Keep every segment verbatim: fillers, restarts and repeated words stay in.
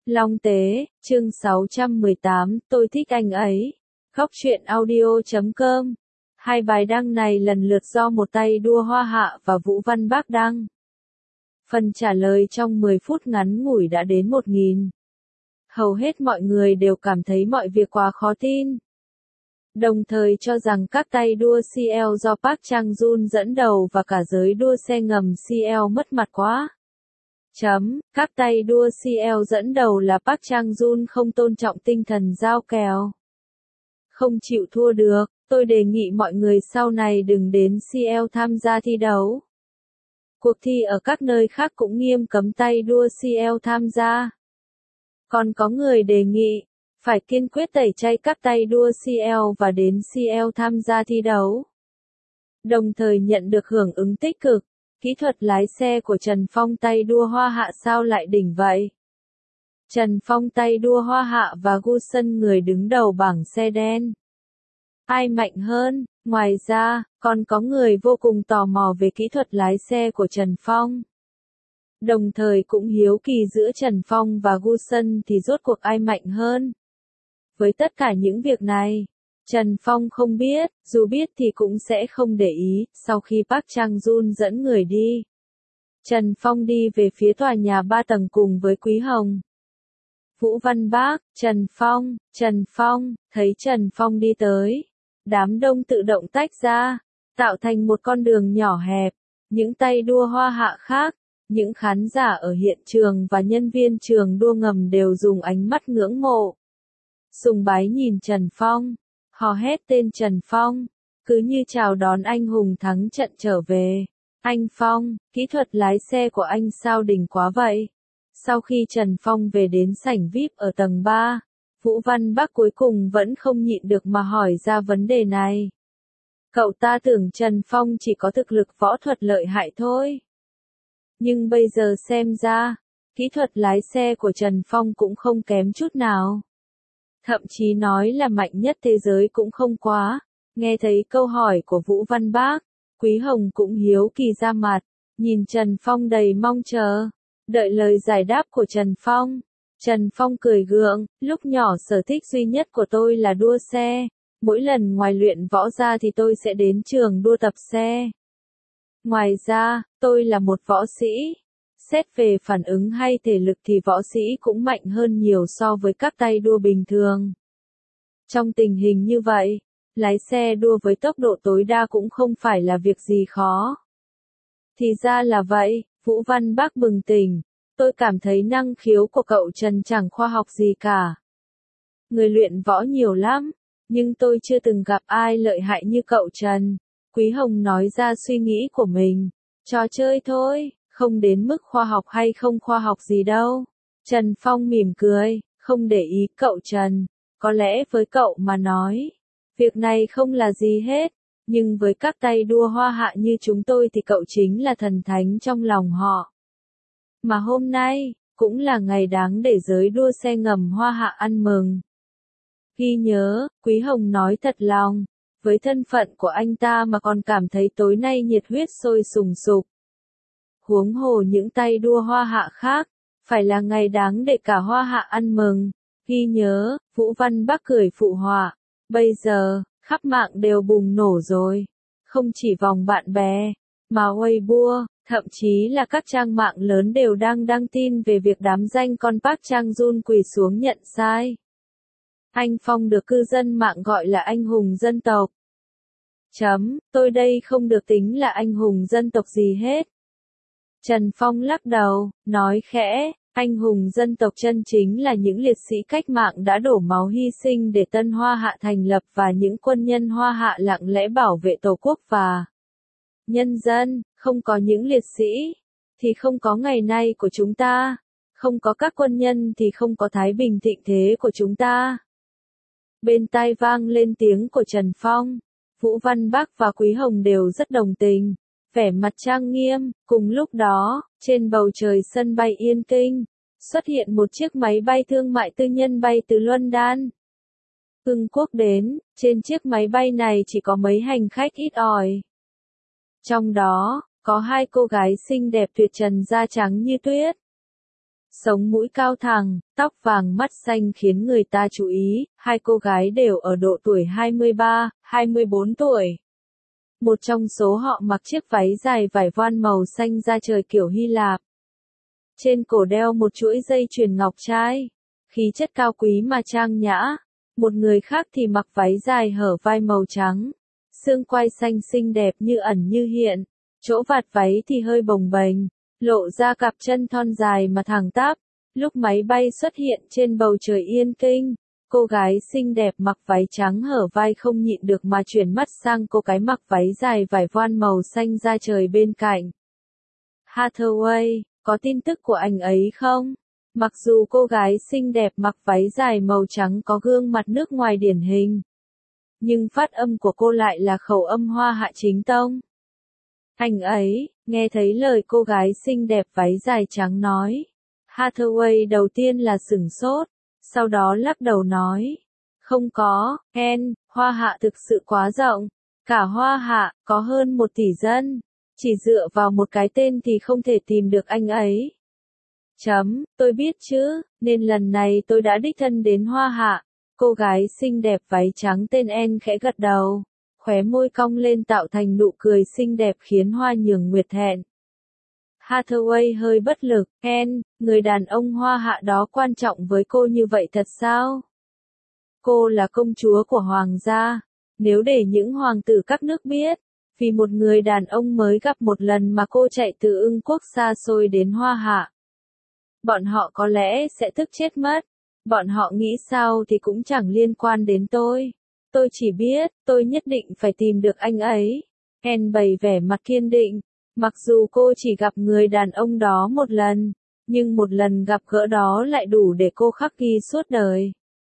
Long Tế, chương sáu trăm mười tám, tôi thích anh ấy. Góc truyện audio chấm com. Hai bài đăng này lần lượt do một tay đua Hoa Hạ và Vũ Văn Bác đăng. Phần trả lời trong mười phút ngắn ngủi đã đến một nghìn. Hầu hết mọi người đều cảm thấy mọi việc quá khó tin. Đồng thời cho rằng các tay đua xê lờ do Park Chang-jun dẫn đầu và cả giới đua xe ngầm xê lờ mất mặt quá. Chấm, các tay đua xê lờ dẫn đầu là Park Chang-jun không tôn trọng tinh thần giao kèo. Không chịu thua được, tôi đề nghị mọi người sau này đừng đến xê lờ tham gia thi đấu. Cuộc thi ở các nơi khác cũng nghiêm cấm tay đua xê lờ tham gia. Còn có người đề nghị, phải kiên quyết tẩy chay các tay đua xê lờ và đến xê lờ tham gia thi đấu. Đồng thời nhận được hưởng ứng tích cực. Kỹ thuật lái xe của Trần Phong tay đua Hoa Hạ sao lại đỉnh vậy? Trần Phong tay đua Hoa Hạ và Gu Sân người đứng đầu bảng xe đen. Ai mạnh hơn? Ngoài ra, còn có người vô cùng tò mò về kỹ thuật lái xe của Trần Phong. Đồng thời cũng hiếu kỳ giữa Trần Phong và Gu Sân thì rốt cuộc ai mạnh hơn. Với tất cả những việc này, Trần Phong không biết, dù biết thì cũng sẽ không để ý. Sau khi Park Chang-jun dẫn người đi, Trần Phong đi về phía tòa nhà ba tầng cùng với Quý Hồng. Vũ Văn Bác, Trần Phong, Trần Phong, thấy Trần Phong đi tới. Đám đông tự động tách ra, tạo thành một con đường nhỏ hẹp. Những tay đua Hoa Hạ khác, những khán giả ở hiện trường và nhân viên trường đua ngầm đều dùng ánh mắt ngưỡng mộ, sùng bái nhìn Trần Phong. Hò hét tên Trần Phong, cứ như chào đón anh hùng thắng trận trở về. Anh Phong, kỹ thuật lái xe của anh sao đỉnh quá vậy? Sau khi Trần Phong về đến sảnh vi ai pi ở tầng ba, Vũ Văn Bác cuối cùng vẫn không nhịn được mà hỏi ra vấn đề này. Cậu ta tưởng Trần Phong chỉ có thực lực võ thuật lợi hại thôi. Nhưng bây giờ xem ra, kỹ thuật lái xe của Trần Phong cũng không kém chút nào. Thậm chí nói là mạnh nhất thế giới cũng không quá. Nghe thấy câu hỏi của Vũ Văn Bác, Quý Hồng cũng hiếu kỳ ra mặt, nhìn Trần Phong đầy mong chờ, đợi lời giải đáp của Trần Phong. Trần Phong cười gượng, lúc nhỏ sở thích duy nhất của tôi là đua xe. Mỗi lần ngoài luyện võ ra thì tôi sẽ đến trường đua tập xe. Ngoài ra, tôi là một võ sĩ. Xét về phản ứng hay thể lực thì võ sĩ cũng mạnh hơn nhiều so với các tay đua bình thường. Trong tình hình như vậy, lái xe đua với tốc độ tối đa cũng không phải là việc gì khó. Thì ra là vậy, Vũ Văn Bác bừng tỉnh. Tôi cảm thấy năng khiếu của cậu Trần chẳng khoa học gì cả. Người luyện võ nhiều lắm, nhưng tôi chưa từng gặp ai lợi hại như cậu Trần. Quý Hồng nói ra suy nghĩ của mình. Trò chơi thôi. Không đến mức khoa học hay không khoa học gì đâu. Trần Phong mỉm cười, không để ý cậu Trần. Có lẽ với cậu mà nói, việc này không là gì hết. Nhưng với các tay đua Hoa Hạ như chúng tôi thì cậu chính là thần thánh trong lòng họ. Mà hôm nay, cũng là ngày đáng để giới đua xe ngầm Hoa Hạ ăn mừng. Ghi nhớ, Quý Hồng nói thật lòng, với thân phận của anh ta mà còn cảm thấy tối nay nhiệt huyết sôi sùng sục. Huống hồ những tay đua Hoa Hạ khác, phải là ngày đáng để cả Hoa Hạ ăn mừng. Ghi nhớ, Vũ Văn Bác cười phụ họa. Bây giờ, khắp mạng đều bùng nổ rồi. Không chỉ vòng bạn bè, mà Weibo, thậm chí là các trang mạng lớn đều đang đăng tin về việc đám danh con Park Chang-jun quỳ xuống nhận sai. Anh Phong được cư dân mạng gọi là anh hùng dân tộc. Chấm, tôi đây không được tính là anh hùng dân tộc gì hết. Trần Phong lắc đầu, nói khẽ, anh hùng dân tộc chân chính là những liệt sĩ cách mạng đã đổ máu hy sinh để Tân Hoa Hạ thành lập và những quân nhân Hoa Hạ lặng lẽ bảo vệ Tổ quốc và nhân dân. Không có những liệt sĩ, thì không có ngày nay của chúng ta. Không có các quân nhân thì không có thái bình thịnh thế của chúng ta. Bên tai vang lên tiếng của Trần Phong. Vũ Văn Bác và Quý Hồng đều rất đồng tình. Vẻ mặt trang nghiêm. Cùng lúc đó, trên bầu trời sân bay Yên Kinh, xuất hiện một chiếc máy bay thương mại tư nhân bay từ London, Hưng Quốc đến. Trên chiếc máy bay này chỉ có mấy hành khách ít ỏi. Trong đó, có hai cô gái xinh đẹp tuyệt trần da trắng như tuyết. Sống mũi cao thẳng, tóc vàng mắt xanh khiến người ta chú ý, hai cô gái đều ở độ tuổi hai mươi ba, hai mươi bốn tuổi. Một trong số họ mặc chiếc váy dài vải voan màu xanh da trời kiểu Hy Lạp. Trên cổ đeo một chuỗi dây chuyền ngọc trai, khí chất cao quý mà trang nhã. Một người khác thì mặc váy dài hở vai màu trắng, xương quai xanh xinh đẹp như ẩn như hiện, chỗ vạt váy thì hơi bồng bềnh, lộ ra cặp chân thon dài mà thẳng tắp. Lúc máy bay xuất hiện trên bầu trời yên tĩnh, cô gái xinh đẹp mặc váy trắng hở vai không nhịn được mà chuyển mắt sang cô gái mặc váy dài vải voan màu xanh da trời bên cạnh. Hathaway, có tin tức của anh ấy không? Mặc dù cô gái xinh đẹp mặc váy dài màu trắng có gương mặt nước ngoài điển hình, nhưng phát âm của cô lại là khẩu âm Hoa Hạ chính tông. Anh ấy, nghe thấy lời cô gái xinh đẹp váy dài trắng nói. Hathaway đầu tiên là sửng sốt, sau đó lắc đầu nói. Không có, Ken, Hoa Hạ thực sự quá rộng. Cả Hoa Hạ, có hơn một tỷ dân. Chỉ dựa vào một cái tên thì không thể tìm được anh ấy. Chấm, tôi biết chứ, nên lần này tôi đã đích thân đến Hoa Hạ. Cô gái xinh đẹp váy trắng tên En khẽ gật đầu, khóe môi cong lên tạo thành nụ cười xinh đẹp khiến Hoa Nhường Nguyệt thẹn. Hathaway hơi bất lực, En, người đàn ông Hoa Hạ đó quan trọng với cô như vậy thật sao? Cô là công chúa của hoàng gia, nếu để những hoàng tử các nước biết, vì một người đàn ông mới gặp một lần mà cô chạy từ Ưng quốc xa xôi đến Hoa Hạ, bọn họ có lẽ sẽ tức chết mất. Bọn họ nghĩ sao thì cũng chẳng liên quan đến tôi. Tôi chỉ biết, tôi nhất định phải tìm được anh ấy. En bày vẻ mặt kiên định. Mặc dù cô chỉ gặp người đàn ông đó một lần, nhưng một lần gặp gỡ đó lại đủ để cô khắc ghi suốt đời.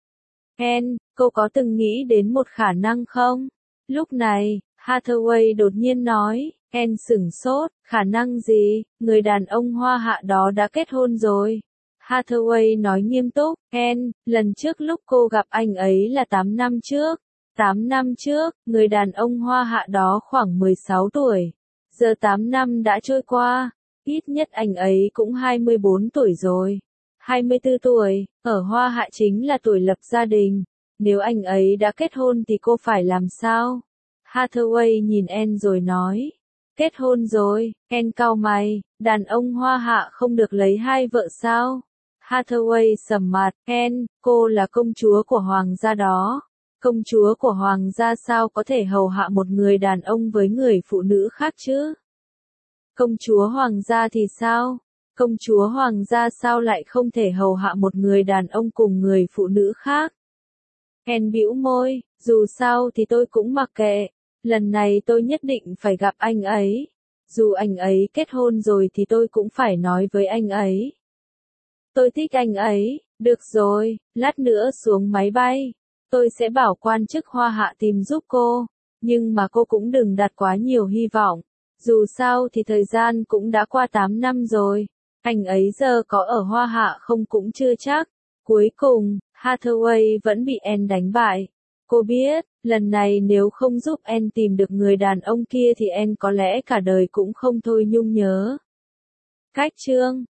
En, cô có từng nghĩ đến một khả năng không? Lúc này, Hathaway đột nhiên nói. En sửng sốt, khả năng gì? Người đàn ông Hoa Hạ đó đã kết hôn rồi. Hathaway nói nghiêm túc, En, lần trước lúc cô gặp anh ấy là tám năm trước. tám năm trước, người đàn ông Hoa Hạ đó khoảng mười sáu tuổi. Giờ tám năm đã trôi qua, ít nhất anh ấy cũng hai mươi bốn tuổi rồi. hai mươi tư tuổi, ở Hoa Hạ chính là tuổi lập gia đình. Nếu anh ấy đã kết hôn thì cô phải làm sao? Hathaway nhìn En rồi nói. Kết hôn rồi, En cau mày, đàn ông Hoa Hạ không được lấy hai vợ sao? Hathaway sầm mặt, En, cô là công chúa của hoàng gia đó. Công chúa của hoàng gia sao có thể hầu hạ một người đàn ông với người phụ nữ khác chứ? Công chúa hoàng gia thì sao? Công chúa hoàng gia sao lại không thể hầu hạ một người đàn ông cùng người phụ nữ khác? En bĩu môi, dù sao thì tôi cũng mặc kệ. Lần này tôi nhất định phải gặp anh ấy. Dù anh ấy kết hôn rồi thì tôi cũng phải nói với anh ấy. Tôi thích anh ấy, được rồi, lát nữa xuống máy bay. Tôi sẽ bảo quan chức Hoa Hạ tìm giúp cô. Nhưng mà cô cũng đừng đặt quá nhiều hy vọng. Dù sao thì thời gian cũng đã qua tám năm rồi. Anh ấy giờ có ở Hoa Hạ không cũng chưa chắc. Cuối cùng, Hathaway vẫn bị En đánh bại. Cô biết, lần này nếu không giúp En tìm được người đàn ông kia thì En có lẽ cả đời cũng không thôi nhung nhớ. Cách chương